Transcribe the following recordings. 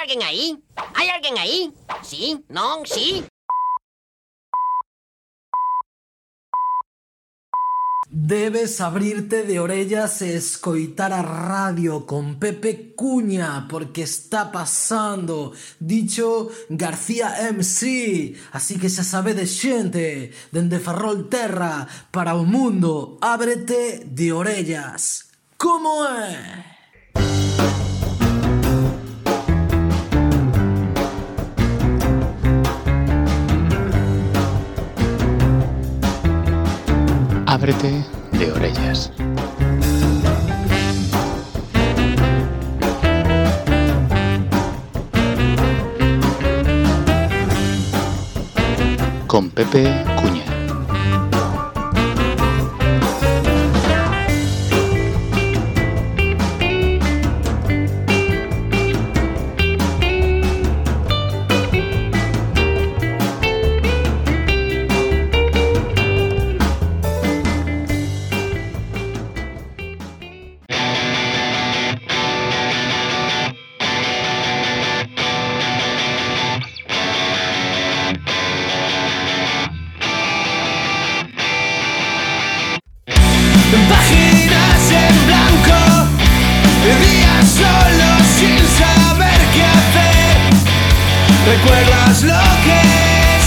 alguén aí? Hai alguén aí? Sí? Non? Sí? Debes abrirte de orellas e escoitar a radio con Pepe Cuña, porque está pasando dicho García MC. Así que xa sabedes, xente, dende Ferrolterra para o mundo, ábrete de orellas. Como é? Ábrete de orellas. Con Pepe Cuña. Páginas en blanco, días solos sin saber qué hacer. ¿Recuerdas lo que es?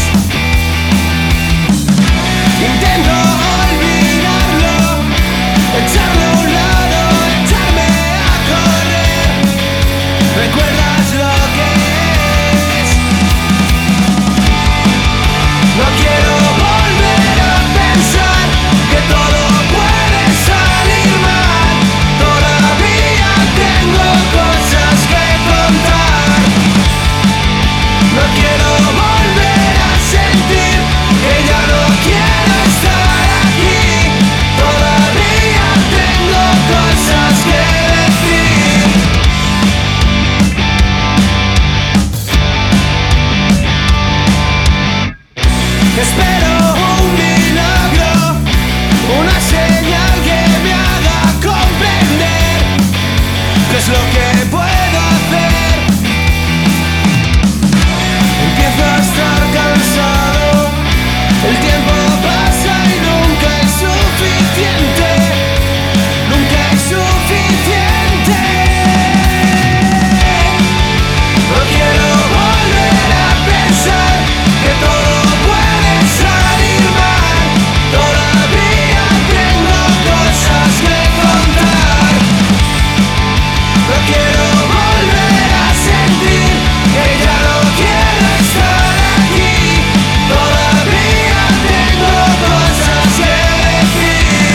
Intento olvidarlo, echarlo a un lado, echarme a correr. ¿Recuerdas lo que es? No quiero volver a pensar que todo puede salir mal. Todavía tengo cosas que contar. No quiero volver a sentir que ya no quiero estar aquí. Todavía tengo cosas que decir. Espero un milagro, una señal que me haga comprender qué es lo que puedo hacer. Empiezo a estar cansado, el tiempo pasa y nunca es suficiente, nunca es suficiente. No quiero volver a pensar que todo puede salir mal. Todavía tengo cosas que contar. No quiero volver a sentir que ya no quiero estar aquí. Todavía tengo cosas que decir.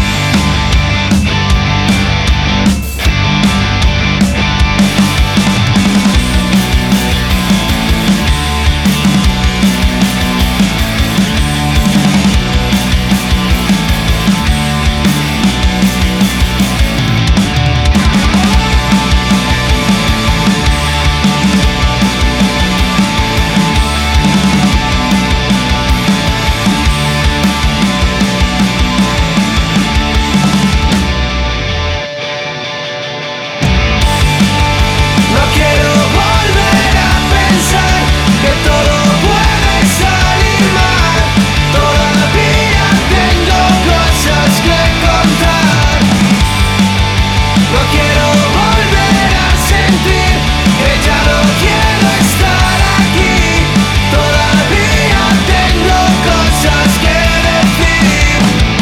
No quiero volver a pensar que todo puede salir mal. Todavía tengo cosas que contar. No quiero volver a sentir que ya no quiero estar aquí. Todavía tengo cosas que decir.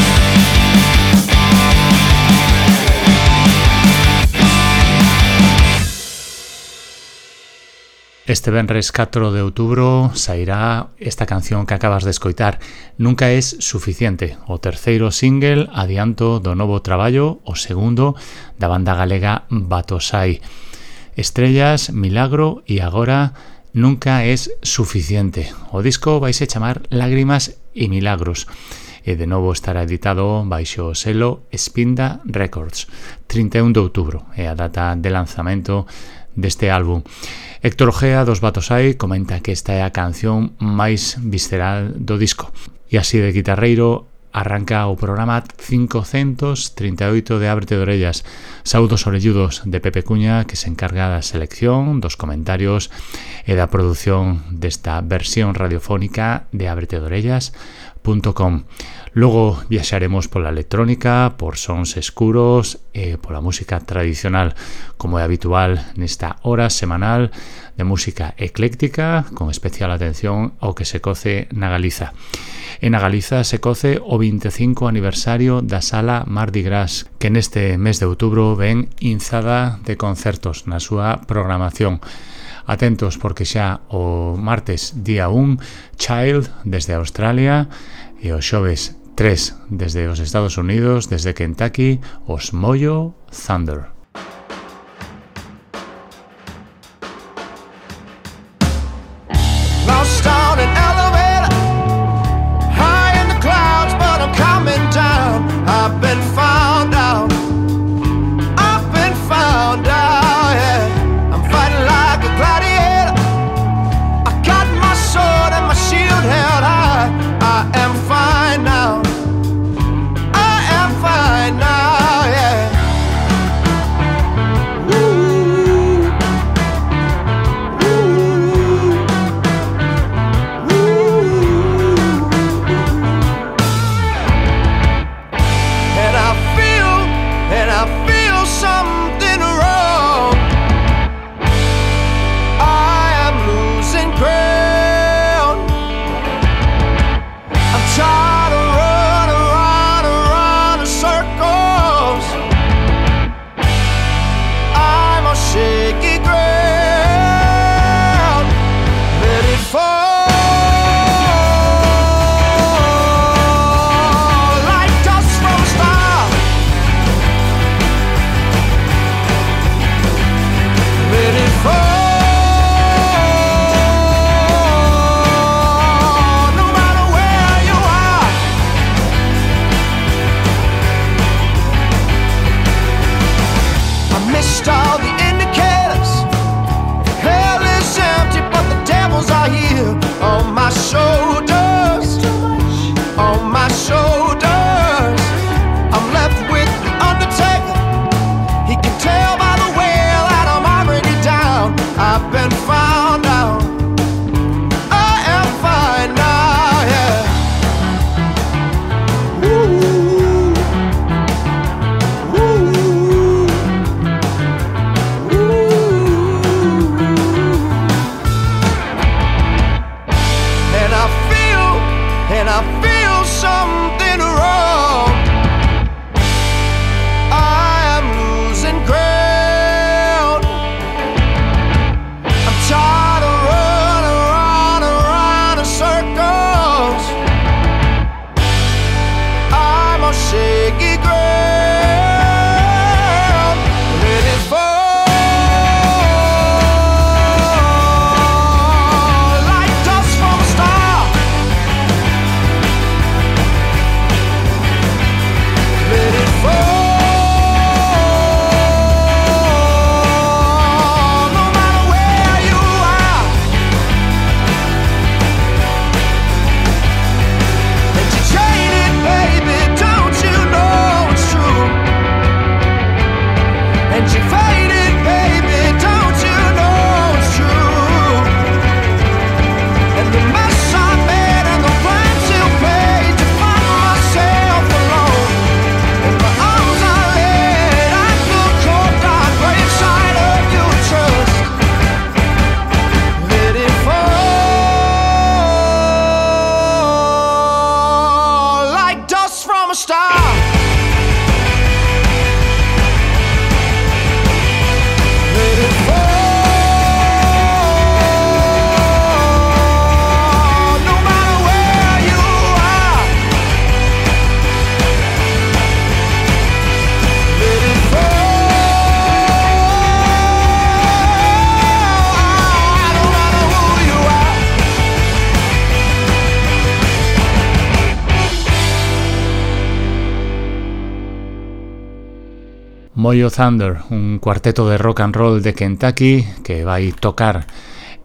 Este venres 4 de outubro sairá esta canción que acabas de escoitar, Nunca es suficiente, o terceiro single adianto do novo traballo, o segundo da banda galega Batosai. Estrellas, Milagro e agora Nunca es suficiente. O disco vaise chamar Lágrimas e Milagros e de novo estará editado baixo o selo Spinda Records. 31 de outubro é a data de lanzamento deste álbum. Héctor Ojea dos Batosai comenta que esta é a canción máis visceral do disco. E así de guitarreiro arranca o programa 538 de Ábrete de Orellas. Saúdos orelludos de Pepe Cuña, que se encarga da selección, dos comentarios e da produción desta versión radiofónica de abretedorellas.com. Logo viaxaremos pola electrónica, por sons escuros e pola música tradicional, como é habitual nesta hora semanal de música ecléctica, con especial atención ao que se coce na Galiza. E na Galiza se coce o 25 aniversario da Sala Mardi Gras, que neste mes de outubro ven inzada de concertos na súa programación. Atentos porque xa o martes día 1, Child desde Australia, e o xoves 3 desde os Estados Unidos, desde Kentucky, os Moyo Thunder. Lost on an elevator, high in the clouds, but I'm coming down. I've been found out. I've been found out, yeah. I'm fighting like a gladiator. I got my sword and my shield held high. I am fine now. I am fine now, yeah. Ooh. Ooh. And I feel something wrong. I am losing ground. I'm tired of running circles. I'm on shaky ground. Let it fall. All the indicators, hell is empty, but the devils are here on my shoulders, on my shoulders. I'm left with the undertaker. He can tell by the way that I'm already down. I've been found out. I am fine now, yeah. Ooh. Ooh. And I feel something wrong. I am losing ground. I'm tired of running circles. I'm on shaky ground. Let it fall like dust from a star. Let it fall, no matter where you are. And you traded, baby, don't you know it's true? And you faded, baby, don't you know it's true? And the mess I made and the price you paid to find myself alone. In my arms I laid, I feel cold, dark, right inside of your trust. Let it fall like dust from a star. Let it fall, no matter where you are. Let it fall, no matter who you are. Moyo Thunder, un cuarteto de rock and roll de Kentucky que vai tocar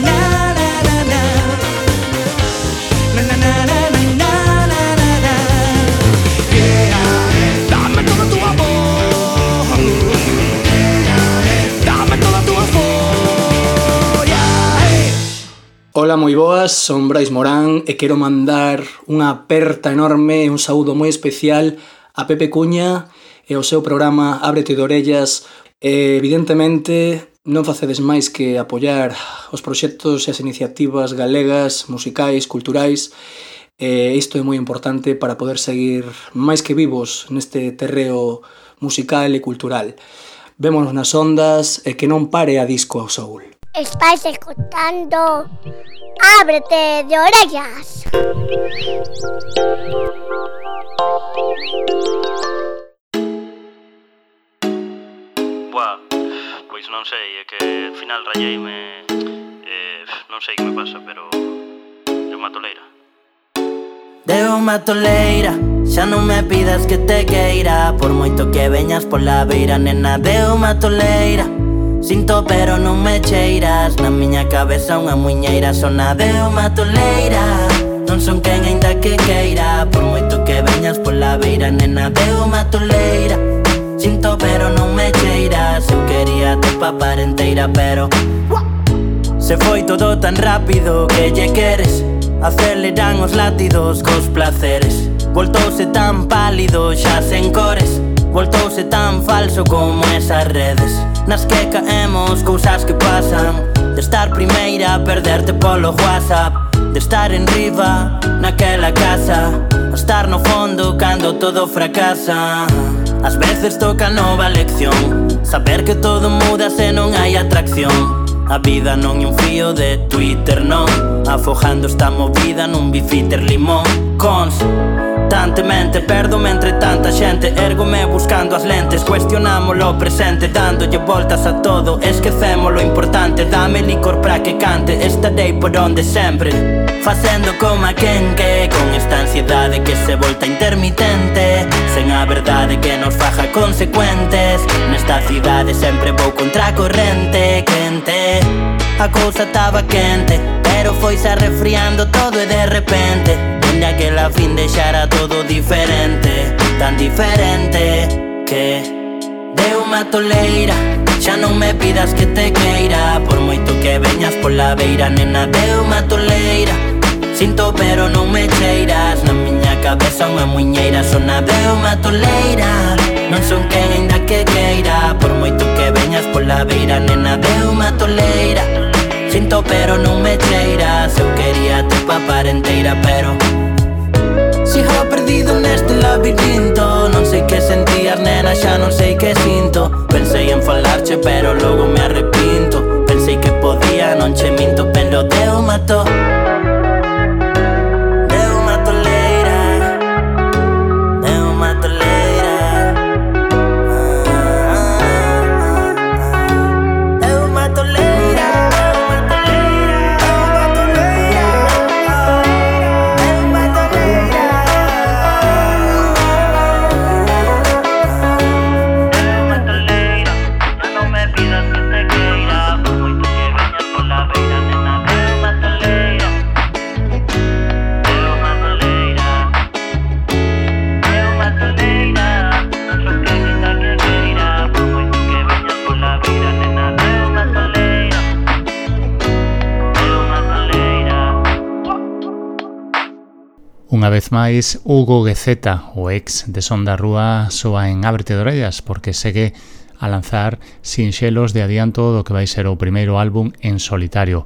Ola, moi boas, son Brais Morán e quero mandar unha aperta enorme e un saúdo moi especial a Pepe Cuña e ao seu programa Ábrete de orellas. Evidentemente, non facedes máis que apoiar os proxectos e as iniciativas galegas, musicais, culturais, e isto é moi importante para poder seguir máis que vivos neste terreo musical e cultural. Vémonos nas ondas e que non pare a disco ao soul. Estáis escuchando Ábrete de orellas. Buah, pois non sei, é que ao final rayeime, non sei que me pasa, pero é unha toleira. De unha toleira, xa non me pidas que te queira, por moito que veñas pola beira, nena, de unha toleira. Sinto pero non me cheiras, na miña cabeza unha muiñeira, sona de unha toleira. Non son quen aínda que queira, por moito que veñas pola beira, nena, de unha toleira. Sinto pero non papar enteira, pero se foi todo tan rápido que lle queres. Aceleran os latidos cos placeres. Voltouse tan pálido xa sen cores. Voltouse tan falso como esas redes nas que caemos, cousas que pasan. De estar primeira a perderte polo WhatsApp, de estar en riba naquela casa, a estar no fondo cando todo fracasa. Ás veces toca nova lección, saber que todo muda se non hai atracción. A vida non é un fío de Twitter, non. Afogando esta movida nun bifiter limón. Constantemente perdome entre tanta xente. Érgome buscando as lentes, cuestionámolo presente, dándolle voltas a todo, esquecemos lo importante. Dame licor pra que cante, estarei por onde sempre, facendo como a quen que, con esta ansiedade que se volta intermitente, sen a verdade que nos faja consecuentes. Nesta cidade sempre vou contra a corrente quente. A cousa taba quente, pero foise arrefriando todo e de repente, onde aquela fin deixara todo diferente, tan diferente que deu unha toleira. Xa non me pidas que te queira, por moito que veñas pola beira, nena, deu unha toleira. Sinto pero non me cheiras, na miña cabeza unha muñeira sona deu unha toleira. Non son quen ainda que queira, por moito que veñas pola beira, nena, deu unha toleira. Sinto pero non me cheiras, eu quería te papar enteira, pero sigo perdido neste labirinto. Non sei que sentías, nena, xa non sei que sinto. Pensei en falarche, pero logo me arrepinto. Pensei que podía, non che minto, pero deu mato. Deu unha toleira. Deu unha toleira. Deu unha toleira. Unha vez máis, Hugo Guezeta, o ex de Son da Rúa, soa en Ábrete de Orellas porque segue a lanzar sinxelos de adianto do que vai ser o primeiro álbum en solitario.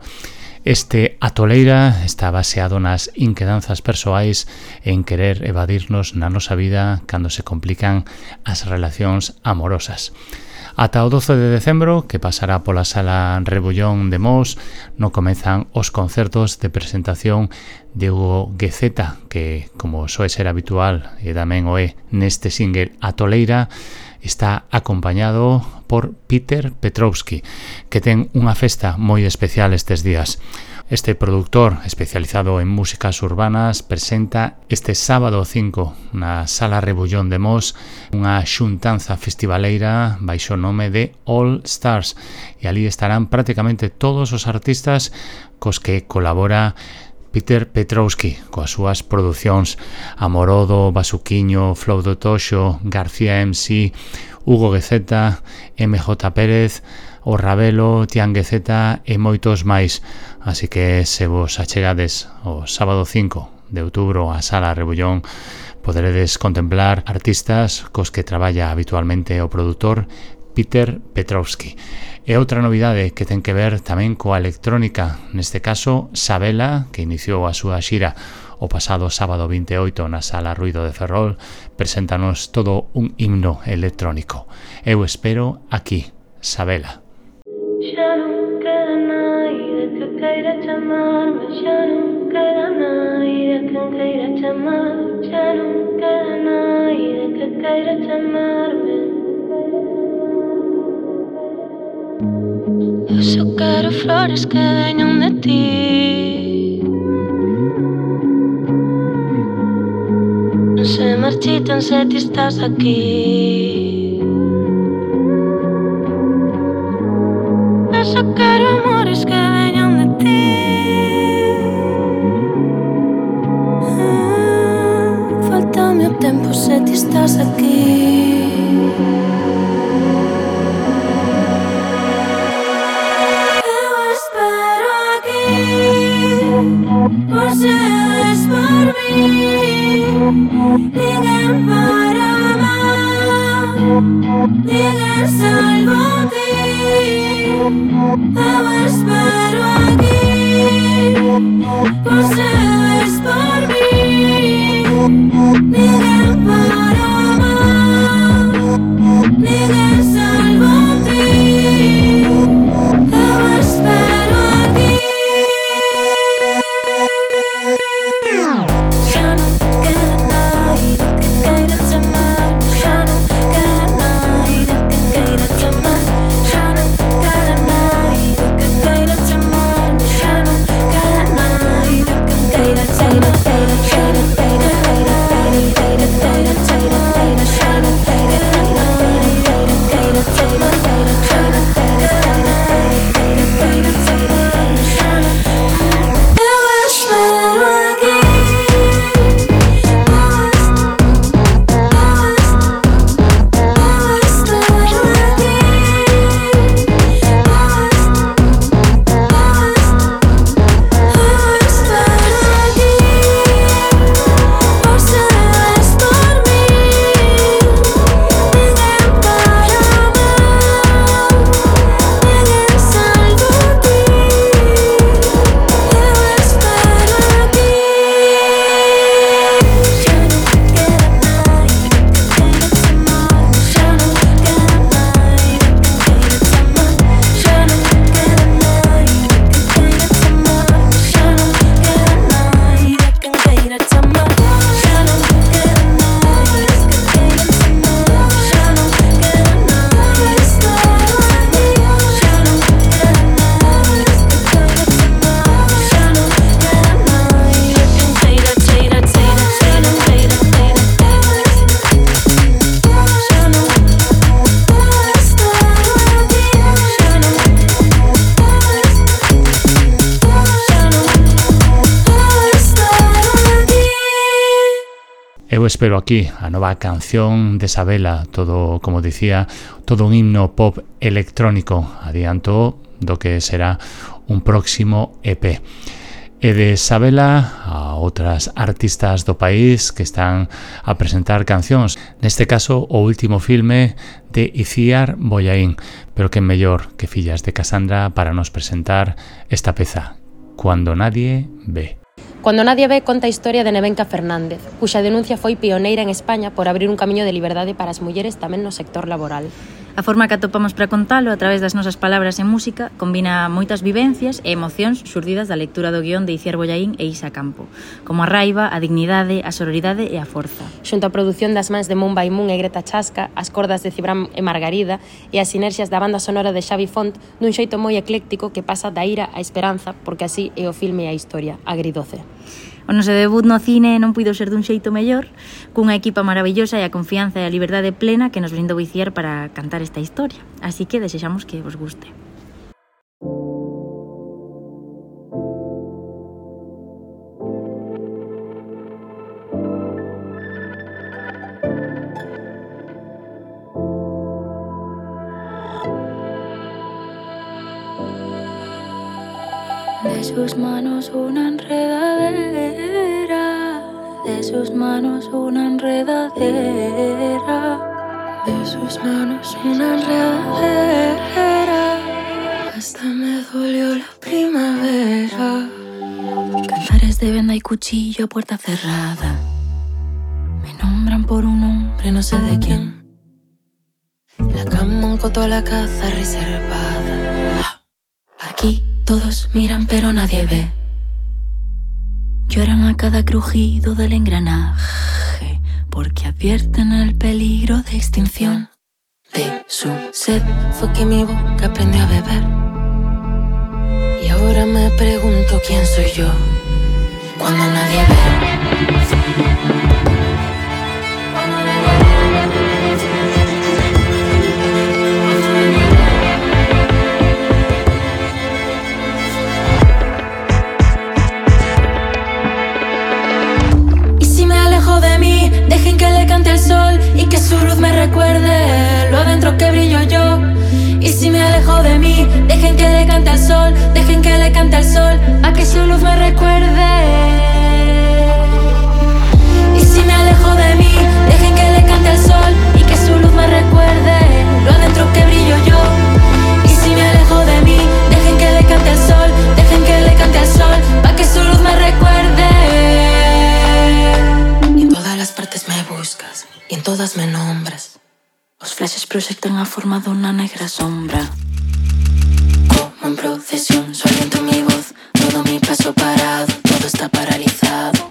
Este A Toleira está baseado nas inquedanzas persoais en querer evadirnos na nosa vida cando se complican as relacións amorosas. Ata o 12 de decembro, que pasará pola Sala Rebullón de Mos, non comezan os concertos de presentación de Hugo Guezeta, que, como soe ser habitual e tamén o é neste single A Toleira, está acompañado por Peter Petrovski, que ten unha festa moi especial estes días. Este productor especializado en músicas urbanas presenta este sábado 5 na Sala Rebullón de Mos unha xuntanza festivaleira baixo o nome de All Stars, e ali estarán prácticamente todos os artistas cos que colabora Peter Petrovski coas súas producións: Amorodo, Basuquiño, Flow do Toxo, García MC, Hugo Guezeta, MJ Pérez, O Ravelo, Tian Guezeta e moitos máis. Así que se vos achegades o sábado 5 de outubro á Sala Rebullón, poderedes contemplar artistas cos que traballa habitualmente o produtor Peter Petrovski. E outra novidade que ten que ver tamén coa electrónica, neste caso Sabela, que iniciou a súa xira o pasado sábado 28 na Sala Ruido de Ferrol, preséntanos todo un himno electrónico. Eu espero aquí, Sabela. Xa non queda naide que queira chamarme, xa non queda naide que queira chamar, xa non queda naide que queira chamarme. Eu só quero flores que veñan de ti. Non se marchitan se ti estás aquí. Só quero amores que veñan de ti. Faltame o tempo se ti estás aquí. Llegues salvo a ti, eu espero aquí, vos sabes por mí, ninguén para amar, ninguén salvo a ti, eu espero aquí. Já não quero nada que queira te amar, já não quero nada que queira te amar, já não quero nada que queira te amar, já não quero nada que queira te amar, Eu espero aquí a nova canción de Sabela, todo, como dicía, todo un himno pop electrónico, adianto do que será un próximo EP. E de Sabela a outras artistas do país que están a presentar cancións, neste caso o último filme de Iciar Bollaín, pero que mellor que fillas de Casandra para nos presentar esta peza, Cuando nadie ve. Cuando nadie ve conta a historia de Nevenka Fernández, cuxa denuncia foi pioneira en España por abrir un camiño de liberdade para as mulleres tamén no sector laboral. A forma que atopamos para contalo a través das nosas palabras e música combina moitas vivencias e emocións xurdidas da lectura do guión de Iciar Bollaín e Isa Campo, como a raiva, a dignidade, a sororidade e a forza. Xunto a produción das mans de Mon Baimun e Greta Chasca, as cordas de Cibram e Margarida e as sinerxias da banda sonora de Xavi Font dun xeito moi ecléctico que pasa da ira á esperanza, porque así é o filme e a historia, agridoce. O noso debut no cine non puido ser dun xeito mellor, cunha equipa maravillosa e a confianza e a liberdade plena que nos brindou Iciar para cantar esta historia. Así que desexamos que vos guste. De sus manos una enredadera, de sus manos una enredadera, de sus manos una enredadera, hasta me dolió la primavera. Cantares de venda y cuchillo a puerta cerrada, me nombran por un nombre no sé de quién. La cama un coto a la caza reservada. Aquí todos miran pero nadie ve. Lloran a cada crujido del engranaje, porque advierten el peligro de extinción. De su sed fue que mi boca aprendió a beber. Y ahora me pregunto quién soy yo cuando nadie ve. Dejen que le cante el sol y que su luz me recuerde lo adentro que brillo yo. Y si me alejo de mí, dejen que le cante al sol, dejen que le cante al sol, a que su luz me recuerde. Y si me alejo de mí, dejen que le cante al sol y que su luz me recuerde flashes proxectan a forma dunha negra sombra. Como en procesión, su aliento mi voz, todo mi paso parado, todo está paralizado.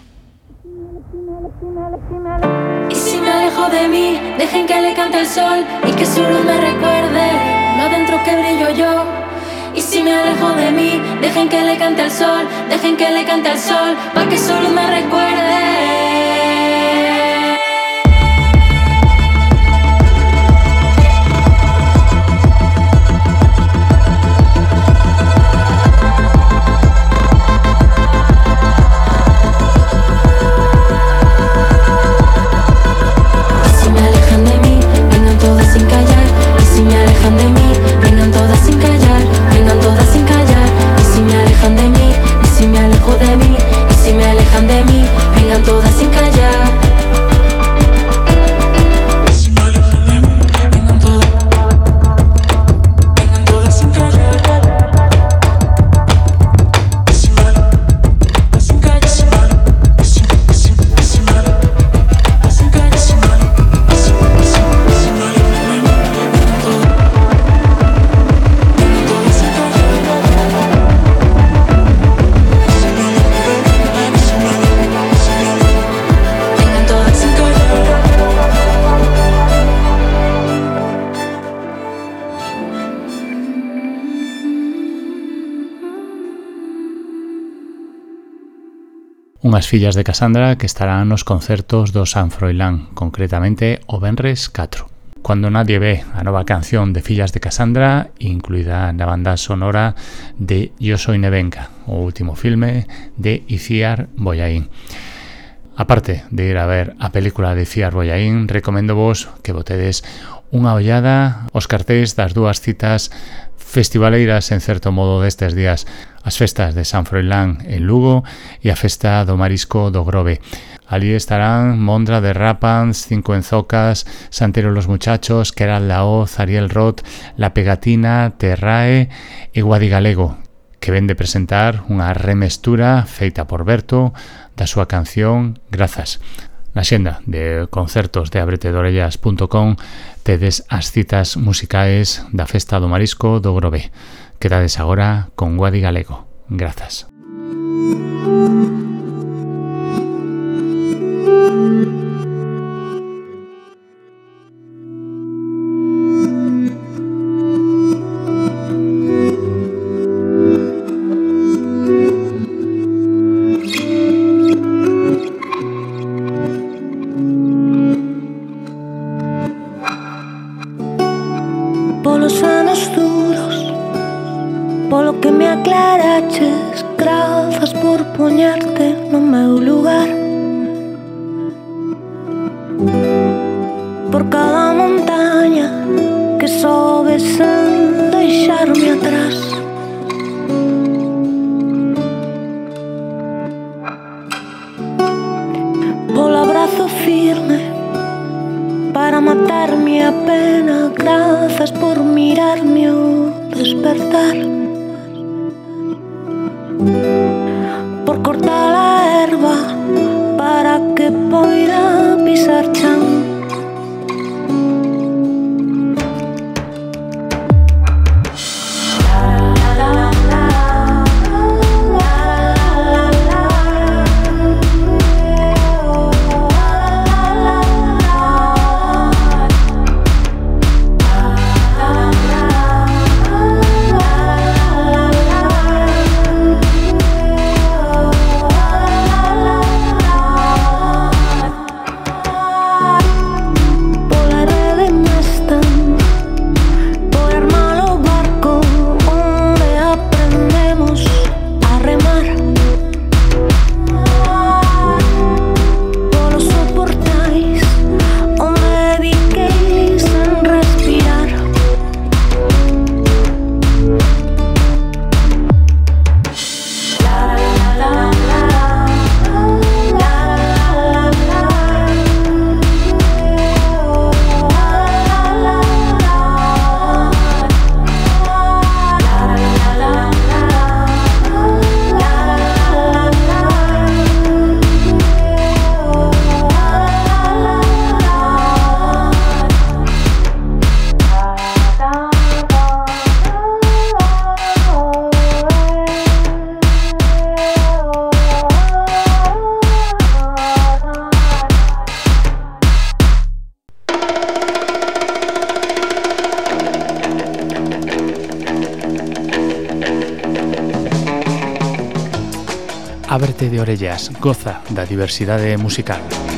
Y si me alejo de mí, dejen que le cante el sol y que su luz me recuerde lo dentro que brillo yo. Y si me alejo de mí, dejen que le cante el sol, dejen que le cante el sol, pa' que su luz me recuerde. Unhas fillas de Cassandra que estarán nos concertos do San Froilán, concretamente o Venres 4. Cuando nadie ve, a nova canción de Fillas de Cassandra, incluída na banda sonora de Yo soy Nevenka, o último filme de Iciar Bollaín. Aparte de ir a ver a película de Iciar Bollaín, recomendo vos que botedes unha ollada aos cartéis das dúas citas festivaleiras, en certo modo, destes días, as festas de San Froilán en Lugo e a festa do Marisco do Grove. Allí estarán Mondra de Rapans, Cinco Enzocas, Santero los Muchachos, Keral Laoz, Ariel Roth, La Pegatina, Terrae e Guadigalego, que ven de presentar unha remestura feita por Berto da súa canción Grazas. Na xenda de concertos de abretedorellas.com tedes as citas musicais da Festa do Marisco do Grove. Quedades agora con Guadigalego. Grazas. Polos anos duros, polo que me aclaraches, grazas por poñerte no meu lugar. Por cada montaña que sobes sen deixarme atrás. Polo abrazo firme para matarme a pena, grazas por mirarme ao despertar. Por cortar a erva para que poida pisar chan. Ábrete de orellas, goza da diversidade musical.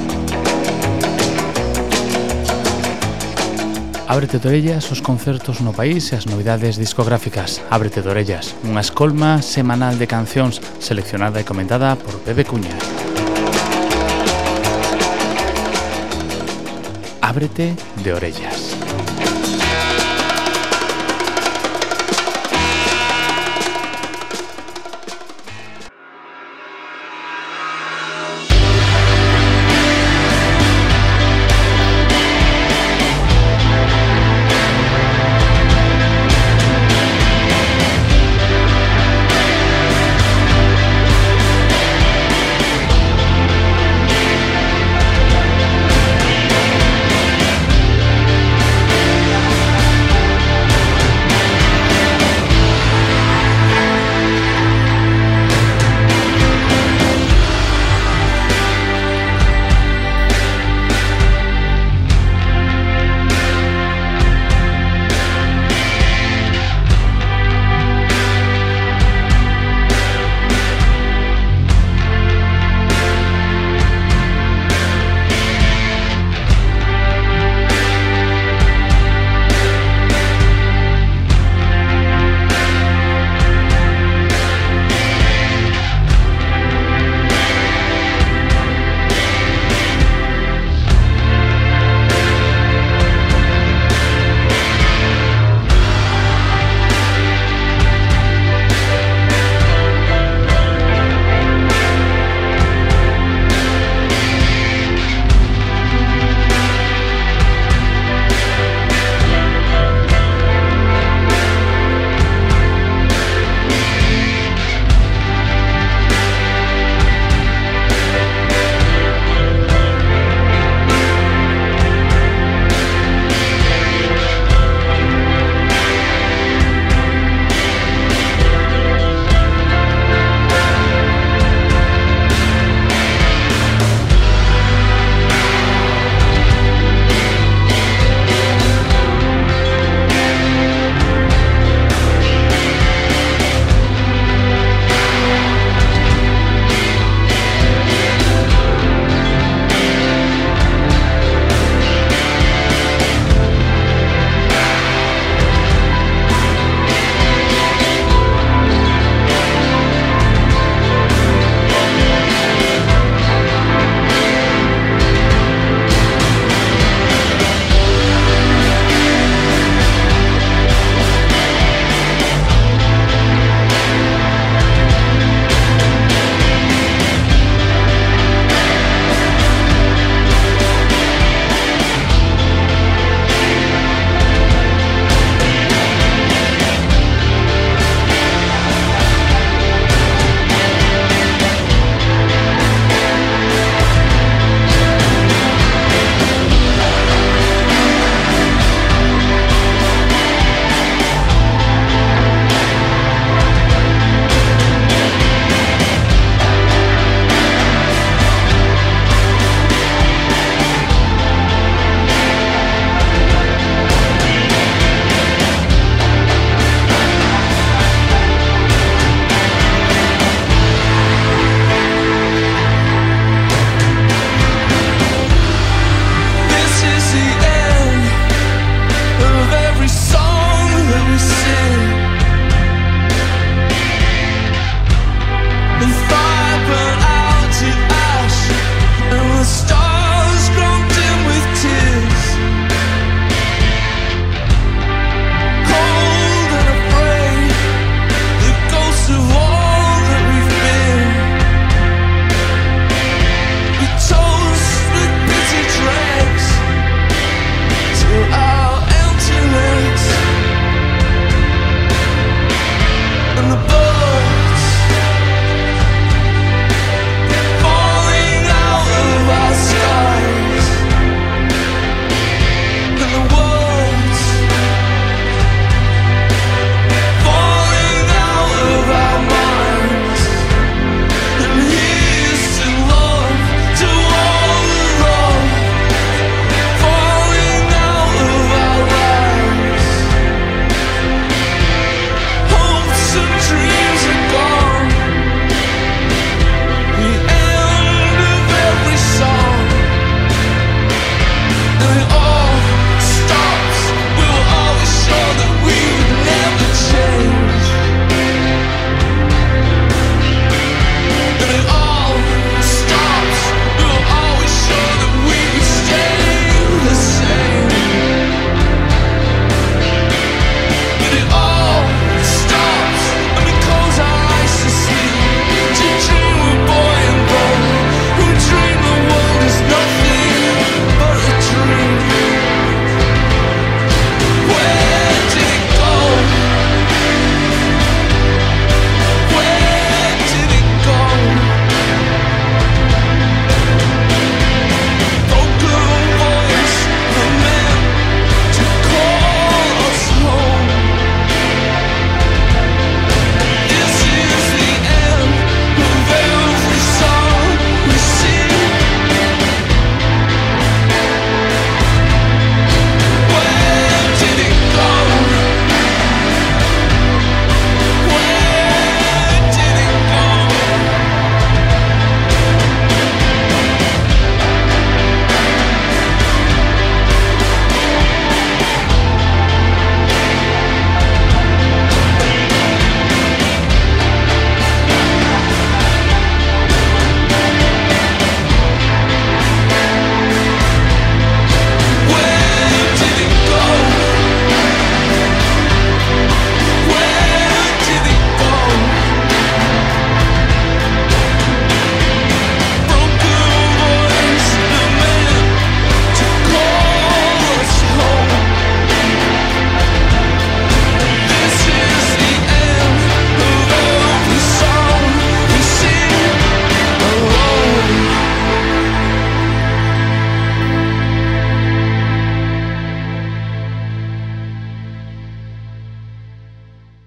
Ábrete de orellas os concertos no país e as novidades discográficas. Ábrete de orellas, unha escolma semanal de cancións seleccionada e comentada por Pepe Cuña. Ábrete de orellas.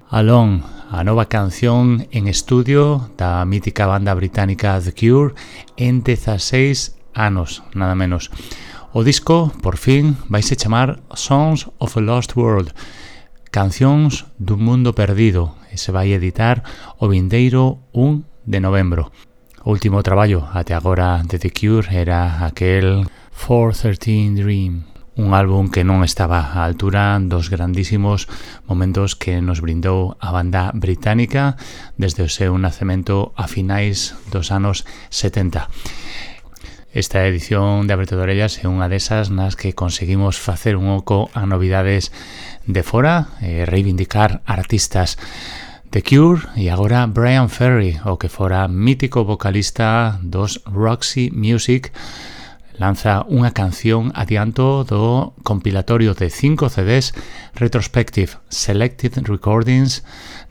Alone, a nova canción en estudio da mítica banda británica The Cure en 16 anos, nada menos. O disco, por fin, vaise chamar Songs of a Lost World, Cancións dun Mundo Perdido, e se vai editar o vindeiro 1 de novembro. O último traballo até agora de The Cure era aquel 413 Dream, un álbum que non estaba á altura dos grandísimos momentos que nos brindou a banda británica desde o seu nacemento a finais dos anos 70. Esta edición de Abrete de Orellas é unha desas nas que conseguimos facer un oco a novidades de fora e reivindicar artistas. The Cure e agora Bryan Ferry, o que fora mítico vocalista dos Roxy Music, lanza unha canción adianto do compilatorio de 5 CDs Retrospective Selected Recordings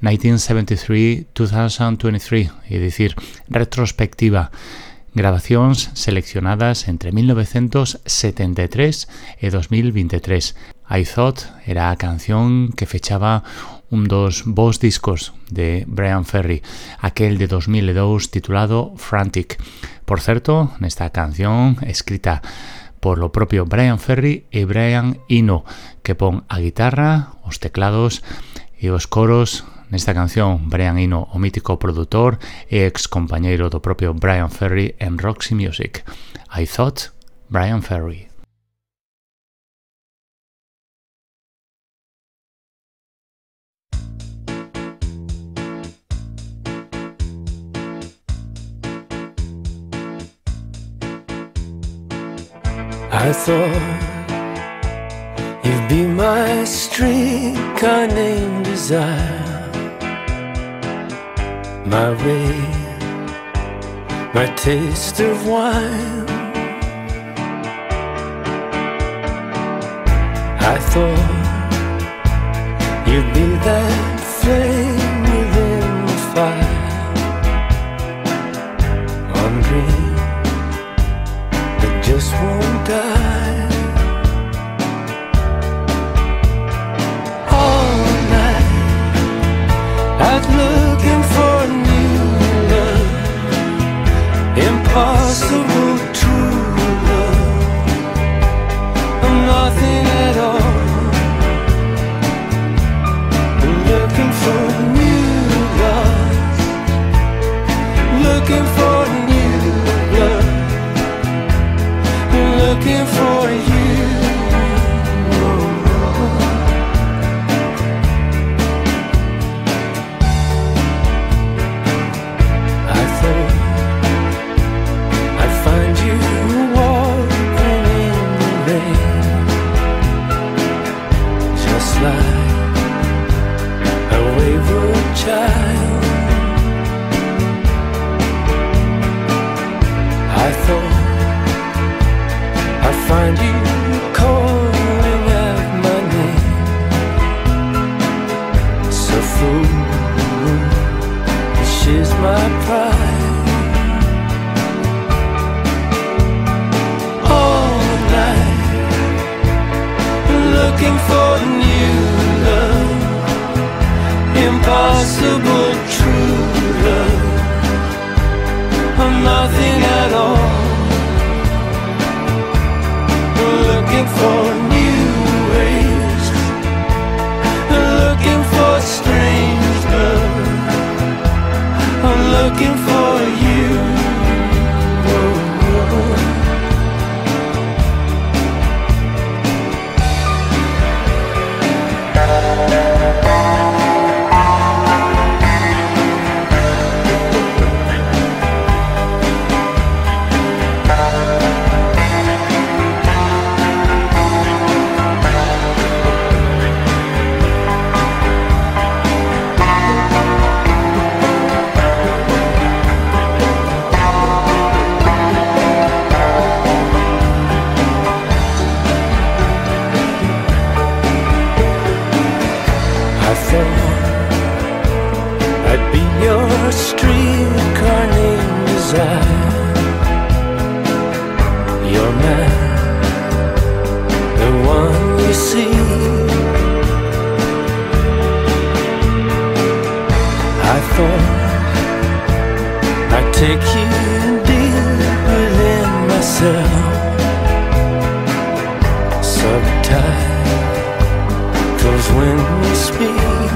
1973-2023, é dicir, retrospectiva, grabacións seleccionadas entre 1973 e 2023. I Thought era a canción que fechaba un dos bons discos de Bryan Ferry, aquel de 2002 titulado Frantic. Por certo, nesta canción escrita por o propio Bryan Ferry e Brian Eno, que pon a guitarra, os teclados e os coros nesta canción. Brian Eno, o mítico produtor e ex compañeiro do propio Bryan Ferry en Roxy Music. I Thought, Bryan Ferry. I thought you'd be my streetcar named Desire, my way, my taste of wine. I thought you'd be that flame within the fire, one dream that just won't die. All night I was looking for new love, impossible true love, nothing at all. Looking for new love, looking for new love, looking for you. I thought I'd find you walking in the rain, just like a wayward child. I thought I'd find you calling out my name, so foolish is my pride. All night looking for new love, impossible true love, nothing at all. Looking for new ways, looking for strange love, I'm looking for you. I thought I'd take you deep within myself. Subtitles when we speak.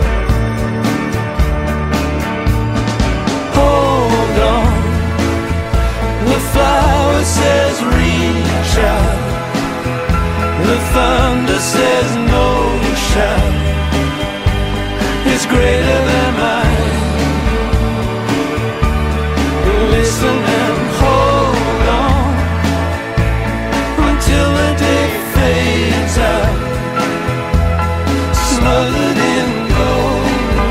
Hold on, the flower says reach out, the thunder says no shout. It's greater than mine. Listen and hold on until the day fades out, smothered in gold.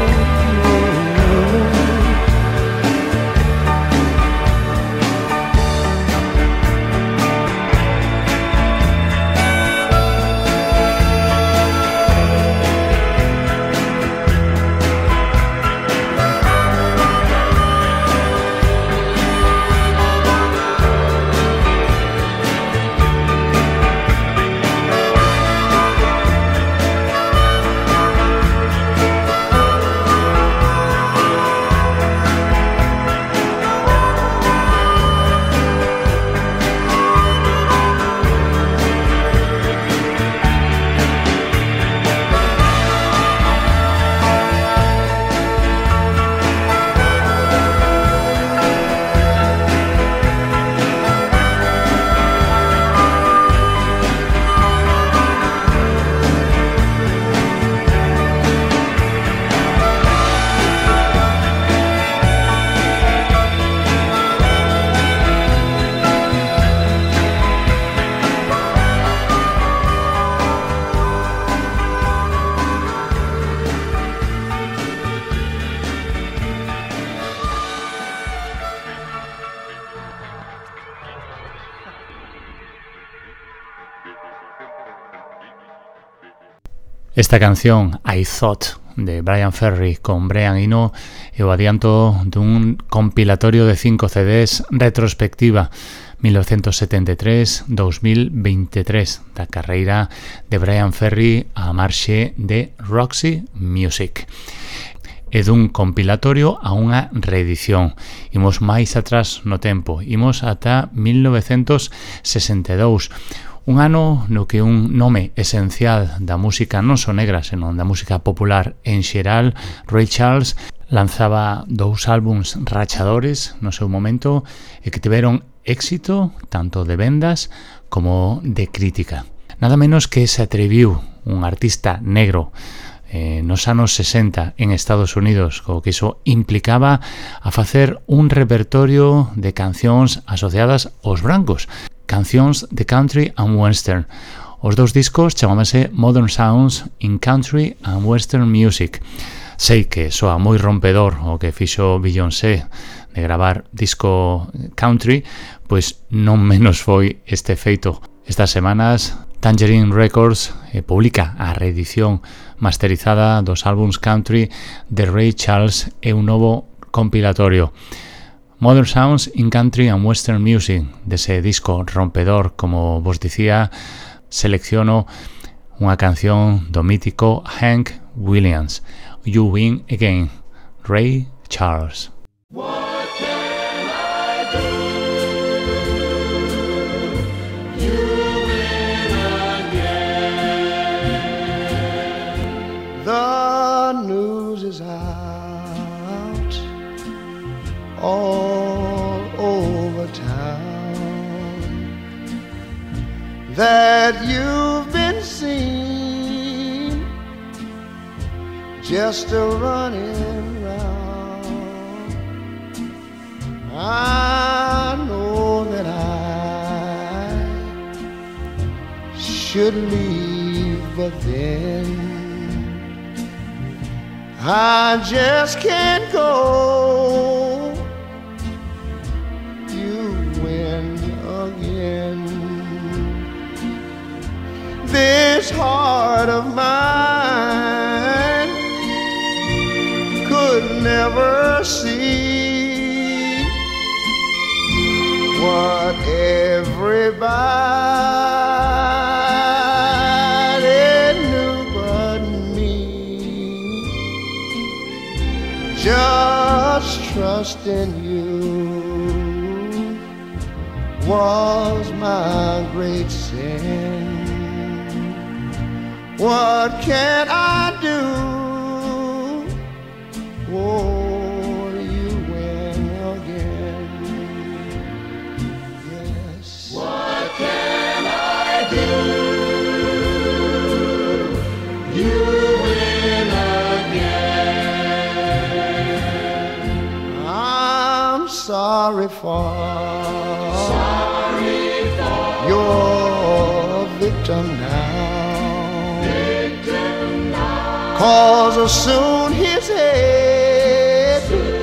Esta canción, I Thought, de Bryan Ferry con Brian Eno, é o adianto dun compilatorio de 5 CDs retrospectiva 1973-2023 da carreira de Bryan Ferry a marxe de Roxy Music. E dun compilatorio a unha reedición. Imos máis atrás no tempo, imos ata 1962, un ano no que un nome esencial da música non só negra, senón da música popular en xeral, Ray Charles, lanzaba 2 álbums rachadores no seu momento e que tiveron éxito tanto de vendas como de crítica. Nada menos que se atreviu un artista negro nos anos 60 en Estados Unidos, co que iso implicaba a facer un repertorio de cancións asociadas aos brancos, cancións de country and western. Os 2 discos chamábanse Modern Sounds in Country and Western Music. Sei que soa moi rompedor o que fixo Beyoncé de gravar disco country, pois non menos foi este feito. Estas semanas Tangerine Records publica a reedición masterizada dos álbums country de Ray Charles e un novo compilatorio. Modern Sounds in Country and Western Music, dese disco rompedor, como vos dicía, selecciono unha canción do mítico Hank Williams, You Win Again, Ray Charles. The news is out all over town that you've been seen just a running round. I know that I should leave, but then I just can't go. You win again. This heart of mine could never see what everybody knew but me. Just trust in you was my great sin. What can I do? Oh, you win again. Yes. What can I do? You win again. I'm sorry for your victim now. Victim now. 'Cause soon his head,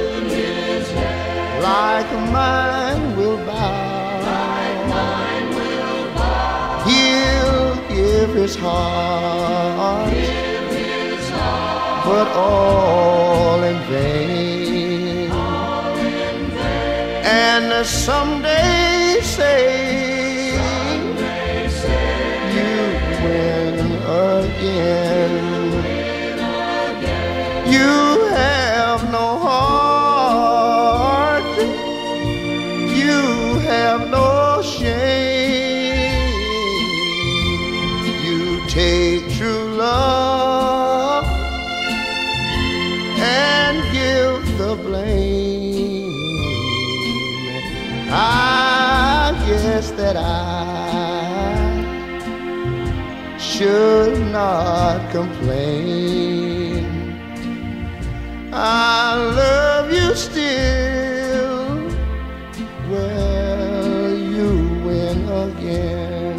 like mine will bow. Like mine will bow. He'll give his heart, but all in vain. All in vain. And someday say, again. You have no heart, you have no shame. You take true love and give the blame. I guess that I should not complain. I love you still. Well, you win again.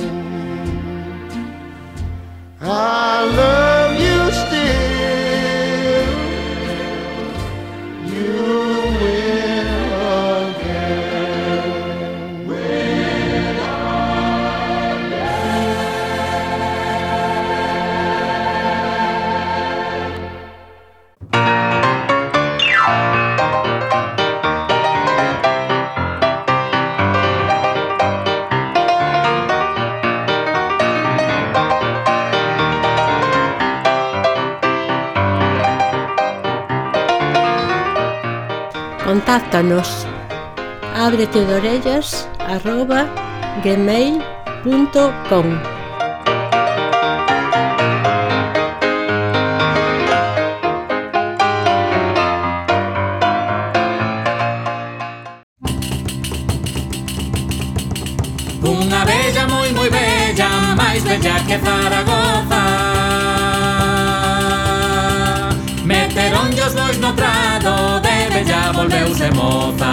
I love you still. You win again. Win again. Contáctanos abretedorellas@gmail.com. Unha bella moi moi bella, máis bella que Zaragoza. Meteronlle os bois no prado, de bella volveuse moza.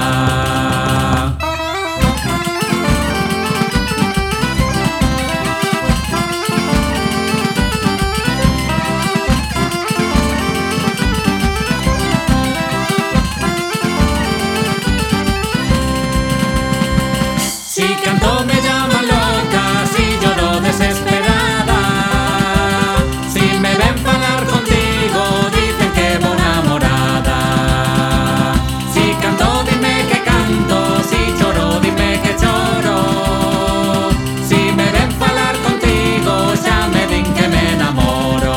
Si canto me llama loca, si lloro desesperada, si me ven falar contigo dicen que vou namorada. Si canto dime que canto, si choro dime que choro, si me ven falar contigo xa me din que me enamoro.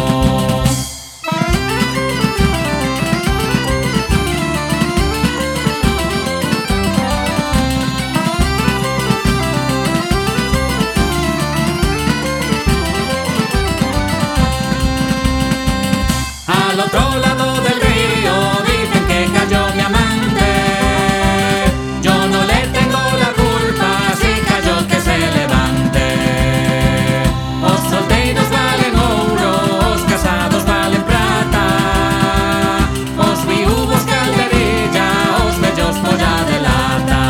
Al otro lado del río dicen que cayó mi amante. Yo no le tengo la culpa, si cayó que se levante. Os solteiros valen ouro, os casados valen prata, os viúvos calderilla, os vellos polla de lata.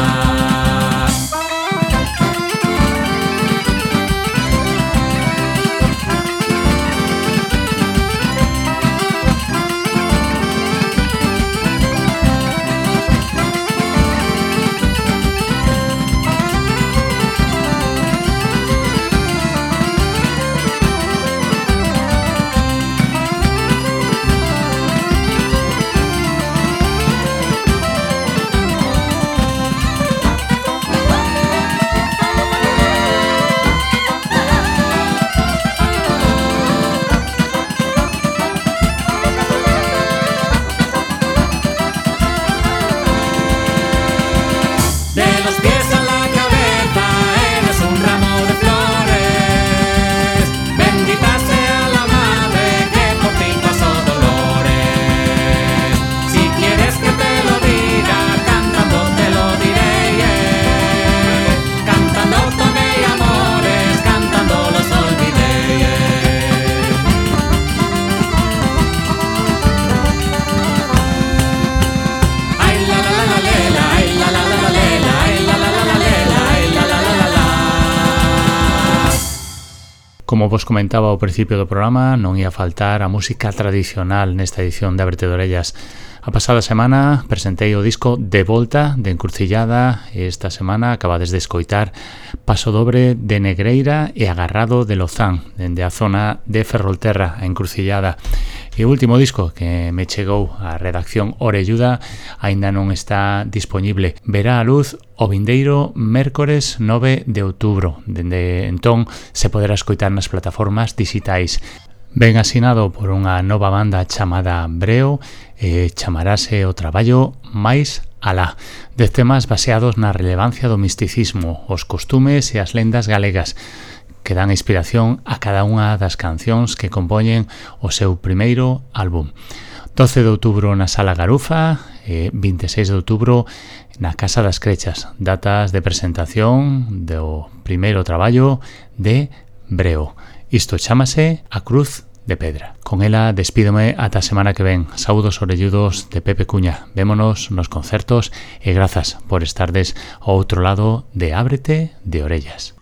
Como vos comentaba ao principio do programa, non ia faltar a música tradicional nesta edición de Ábrete de Orellas. A pasada semana presentei o disco De Volta, de Encrucillada, e esta semana acabades de escoitar Paso Dobre de Negreira e Agarrado de Lozán, dende a zona de Ferrolterra, a Encrucillada. E o último disco que me chegou á redacción Orelluda aínda non está disponible. Verá a luz o vindeiro mércores 9 de outubro. Dende entón se poderá escoitar nas plataformas digitais. Ben asinado por unha nova banda chamada Breo e chamarase o traballo Mais Alá, de temas baseados na relevancia do misticismo, os costumes e as lendas galegas, que dan inspiración a cada unha das cancións que compoñen o seu primeiro álbum. 12 de outubro na Sala Garufa e 26 de outubro na Casa das Crechas, datas de presentación do primeiro traballo de Breo. Isto chámase A Cruz de Pedra. Con ela despídome ata a semana que ven. Saúdos orelludos de Pepe Cuña. Vémonos nos concertos e grazas por estardes ao outro lado de Ábrete de Orellas.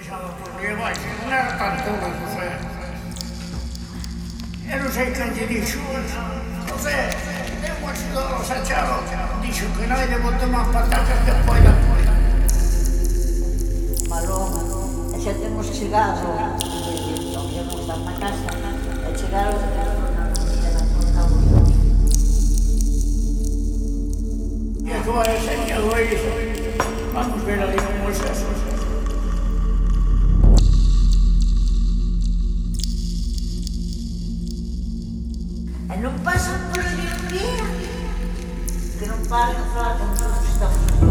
Eu non sei quen lle dixo, José, ten un axudador ao Sanchado, dixo que non hai de botar máis patacas que poida. Maloma, e xa temos chegado, que non está na casa, e chegaron e a súa enseñado iso, vamos ver ali como é eso. E non pasan por ali un día que non paren a falar con todos os que estamos